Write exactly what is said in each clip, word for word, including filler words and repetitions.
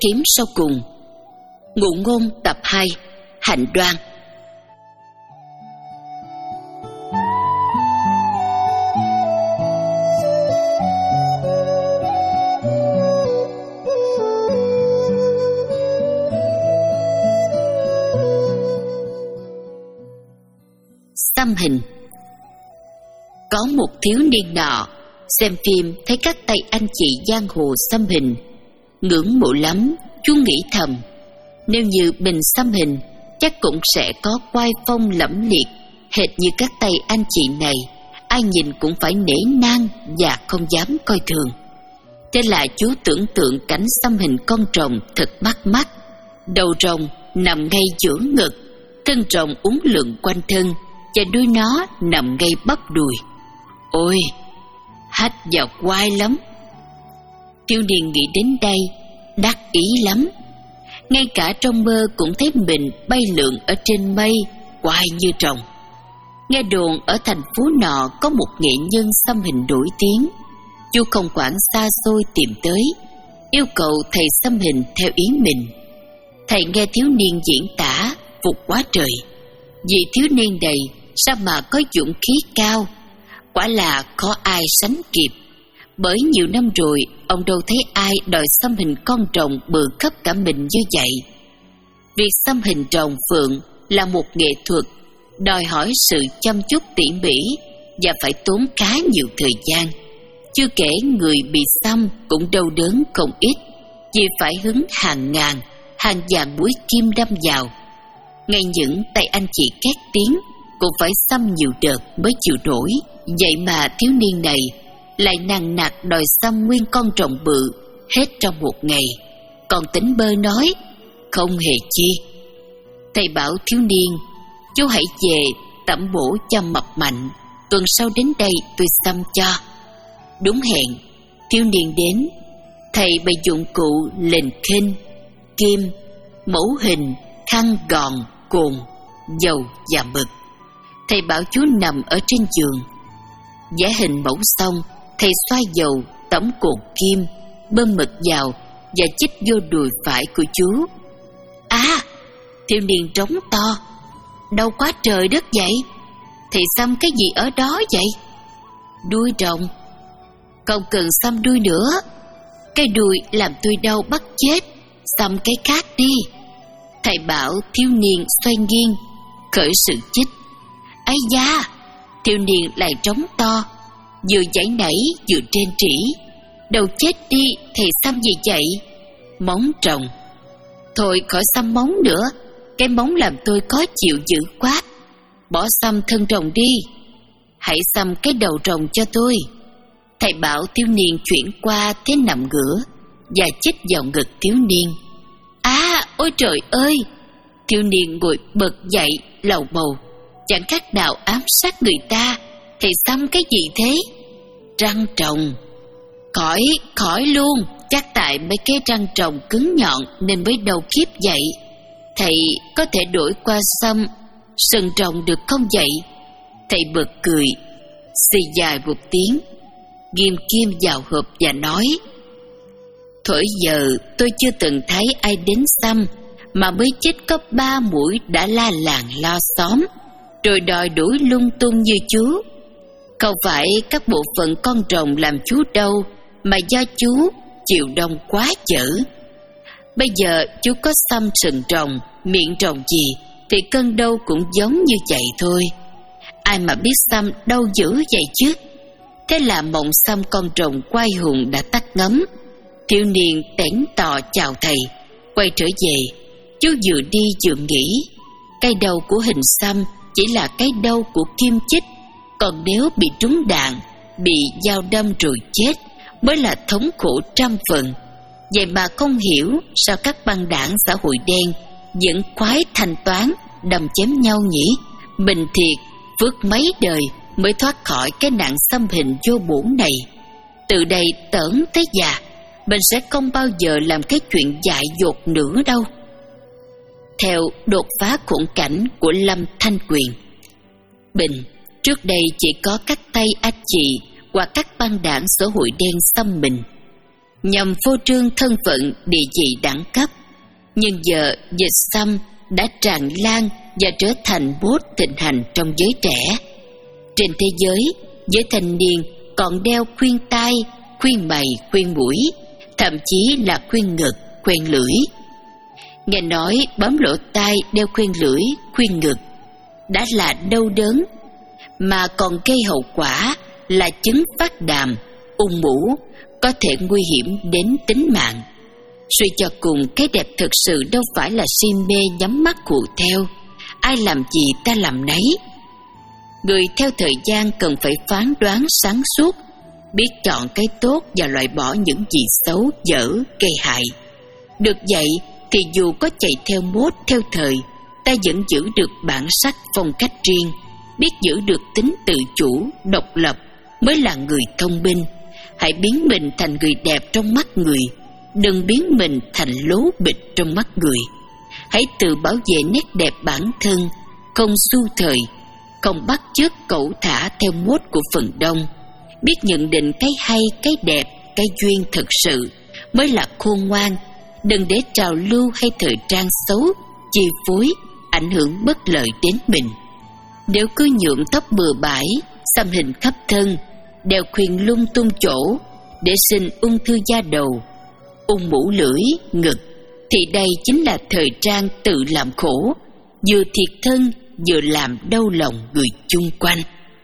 thím sau cùng. Ngụ ngôn tập hai. Hạnh đoan. Xăm hình. Có một thiếu niên nọ xem phim thấy các tay anh chị giang hồ xăm hình, ngưỡng mộ lắm. Chú nghĩ thầm, nếu như mình xăm hình chắc cũng sẽ có oai phong lẫm liệt hệt như các tay anh chị này, ai nhìn cũng phải nể nang và không dám coi thường. Thế là chú tưởng tượng cảnh xăm hình con rồng thật bắt mắt. Đầu rồng nằm ngay giữa ngực, thân rồng uốn lượn quanh thân và đuôi nó nằm ngay bắp đùi. Ôi, hách vào quai lắm. Thiếu niên nghĩ đến đây đắc ý lắm. Ngay cả trong mơ cũng thấy mình bay lượn ở trên mây, quai như rồng. Nghe đồn ở thành phố nọ có một nghệ nhân xăm hình nổi tiếng. Chú không quản xa xôi tìm tới, yêu cầu thầy xăm hình theo ý mình. Thầy nghe thiếu niên diễn tả phục quá trời. Vì thiếu niên này sao mà có dũng khí cao, quả là khó ai sánh kịp. Bởi nhiều năm rồi ông đâu thấy ai đòi xăm hình con rồng bự khắp cả mình như vậy. Việc xăm hình rồng phượng là một nghệ thuật đòi hỏi sự chăm chút tỉ mỉ và phải tốn khá nhiều thời gian. Chưa kể người bị xăm cũng đau đớn không ít, vì phải hứng hàng ngàn, hàng vạn mũi kim đâm vào. Ngay những tay anh chị két tiếng cũng phải xăm nhiều đợt mới chịu nổi. Vậy mà thiếu niên này lại nằng nặc đòi xăm nguyên con rồng bự hết trong một ngày, còn tính bơ nói không hề chi. Thầy bảo thiếu niên, chú hãy về tẩm bổ cho mập mạnh, tuần sau đến đây tôi xăm cho. Đúng hẹn, thiếu niên đến. Thầy bày dụng cụ lình khinh, kim, mẫu hình, khăn gòn, cồn, dầu và mực. Thầy bảo chú nằm ở trên giường. Vẽ hình mẫu xong, thầy xoa dầu, tẩm cồn kim, bơm mực vào và chích vô đùi phải của chú. À, thiếu niên trống to, đâu quá trời đất vậy? Thầy xăm cái gì ở đó vậy? Đuôi rồng. Không cần xăm đuôi nữa, cái đuôi làm tôi đau bắt chết, xăm cái khác đi. Thầy bảo thiếu niên xoay nghiêng, khởi sự chích. Ây da, thiếu niên lại trống to, vừa giãy nảy vừa trên trĩ. Đầu chết đi, thầy xăm gì vậy? Móng rồng. Thôi khỏi xăm móng nữa, cái móng làm tôi khó chịu dữ quá. Bỏ xăm thân rồng đi, hãy xăm cái đầu rồng cho tôi. Thầy bảo thiếu niên chuyển qua thế nằm ngửa và chích vào ngực thiếu niên. À, ôi trời ơi! Thiếu niên ngồi bật dậy lầu bầu, chẳng khác nào ám sát người ta. Thầy xăm cái gì thế? Răng rồng. Khỏi, khỏi luôn. Chắc tại mấy cái răng rồng cứng nhọn nên mới đau khiếp vậy. Thầy có thể đổi qua xăm sừng rồng được không vậy? Thầy bật cười, xì dài một tiếng, ghim kim vào hộp và nói: Thổi giờ tôi chưa từng thấy ai đến xăm mà mới chích có ba mũi đã la làng lo xóm, rồi đòi đuổi lung tung như chú. Không phải các bộ phận con rồng làm chú đâu, mà do chú chịu đông quá chở. Bây giờ chú có xăm sừng rồng, miệng rồng gì thì cân đâu cũng giống như vậy thôi. Ai mà biết xăm đâu dữ vậy chứ. Thế là mộng xăm con rồng quay hùng đã tắt ngấm. Thiếu niên tẻn tò chào thầy, quay trở về. Chú vừa đi vừa nghĩ, cái đầu của hình xăm chỉ là cái đầu của kim chích, còn nếu bị trúng đạn, bị dao đâm rồi chết mới là thống khổ trăm phần. Vậy mà không hiểu sao các băng đảng xã hội đen vẫn khoái thanh toán đâm chém nhau nhỉ. Mình thiệt phước mấy đời mới thoát khỏi cái nạn xăm hình vô bổ này. Từ đây tởn tới già, mình sẽ không bao giờ làm cái chuyện dại dột nữa đâu. Theo đột phá khủng cảnh của Lâm Thanh Quyền. Bình trước đây chỉ có các tay ách chị hoặc các băng đảng xã hội đen xăm mình. nhằm phô trương thân phận địa vị đẳng cấp. Nhưng giờ dịch xăm đã tràn lan và trở thành mốt thịnh hành trong giới trẻ. Trên thế giới, giới thanh niên còn đeo khuyên tai, khuyên mày, khuyên mũi, thậm chí là khuyên ngực, khuyên lưỡi. Nghe nói bấm lỗ tai đeo khuyên lưỡi, khuyên ngực đã là đau đớn, mà còn gây hậu quả là chứng phát đàm, ung mũ, có thể nguy hiểm đến tính mạng. Suy cho cùng, cái đẹp thực sự đâu phải là si mê nhắm mắt hù theo, ai làm gì ta làm nấy. Người theo thời gian cần phải phán đoán sáng suốt, biết chọn cái tốt và loại bỏ những gì xấu, dở, gây hại. Được vậy thì dù có chạy theo mốt, theo thời, ta vẫn giữ được bản sắc phong cách riêng, biết giữ được tính tự chủ, độc lập mới là người thông minh. Hãy biến mình thành người đẹp trong mắt người, đừng biến mình thành lố bịch trong mắt người. Hãy tự bảo vệ nét đẹp bản thân, không xu thời, không bắt chước cẩu thả theo mốt của phần đông. Biết nhận định cái hay, cái đẹp, cái duyên thực sự mới là khôn ngoan. Đừng để trào lưu hay thời trang xấu chi phối, ảnh hưởng bất lợi đến mình. Nếu cứ nhuộm tóc bừa bãi, xăm hình khắp thân, đeo khuyên lung tung chỗ để sinh ung thư da đầu, ung mũ lưỡi, ngực, thì đây chính là thời trang tự làm khổ, vừa thiệt thân vừa làm đau lòng người chung quanh.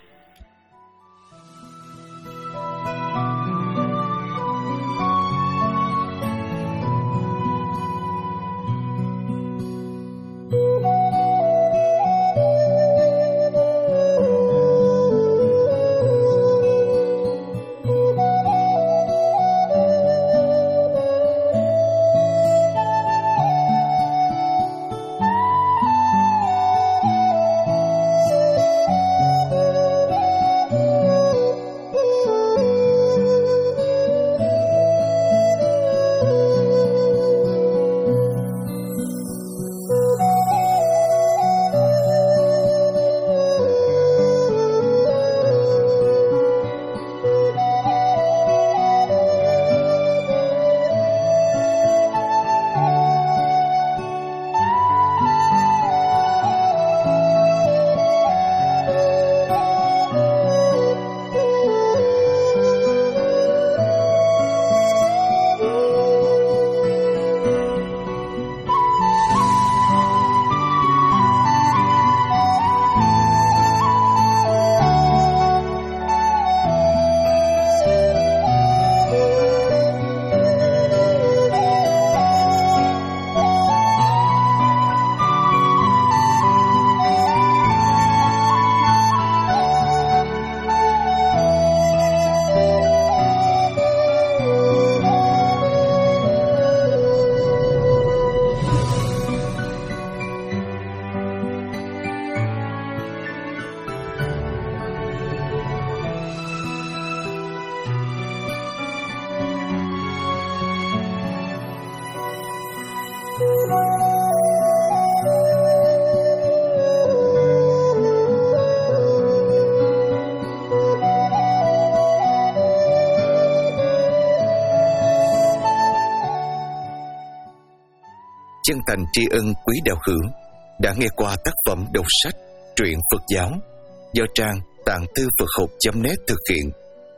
Chân thành tri ân quý đạo hữu đã nghe qua tác phẩm đọc sách truyện Phật giáo do trang tạng thư Phật học chấm net thực hiện.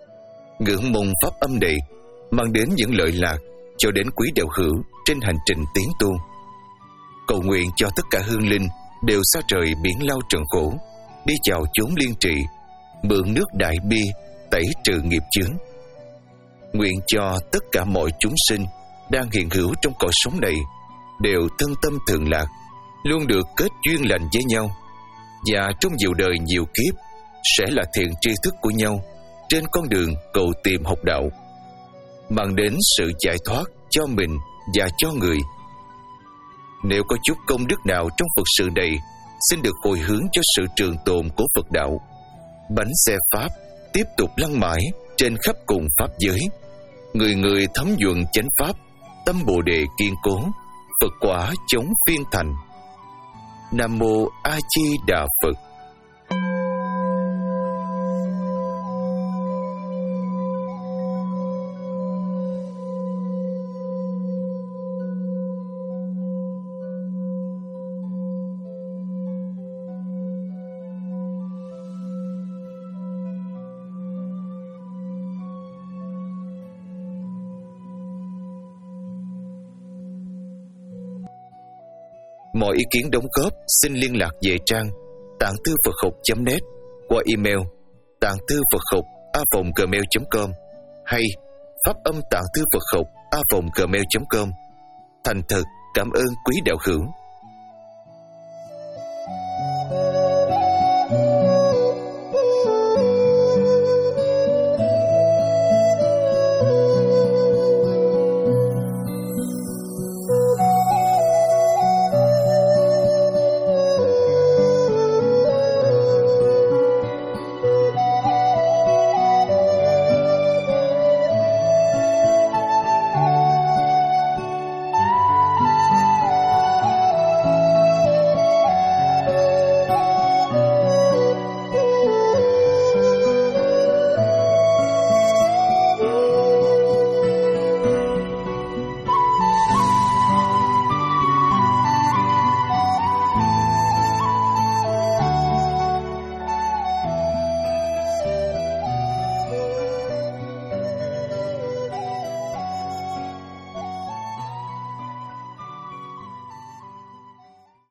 Ngưỡng mong pháp âm này mang đến những lợi lạc cho đến quý đạo hữu trên hành trình tiến tu. Cầu nguyện cho tất cả hương linh đều xa trời biển lao trần khổ, đi chào chốn liên trị, mượn nước đại bi tẩy trừ nghiệp chướng. Nguyện cho tất cả mọi chúng sinh đang hiện hữu trong cõi sống này đều thân tâm thường lạc, luôn được kết duyên lành với nhau, và trong nhiều đời nhiều kiếp sẽ là thiện tri thức của nhau trên con đường cầu tìm học đạo, mang đến sự giải thoát cho mình và cho người. Nếu có chút công đức nào trong Phật sự này, xin được hồi hướng cho sự trường tồn của Phật đạo. Bánh xe Pháp tiếp tục lăn mãi trên khắp cùng Pháp giới, người người thấm nhuận chánh Pháp, tâm Bồ Đề kiên cố, Phật quả chống phiên thành. Nam Mô A Di Đà Phật. Mọi ý kiến đóng góp xin liên lạc về trang tạng thư Phật học chấm net qua email tạng thư Phật học a vòng gmail chấm com hay pháp âm tạng thư Phật học a vòng gmail chấm com. Thành thật cảm ơn quý đạo hữu.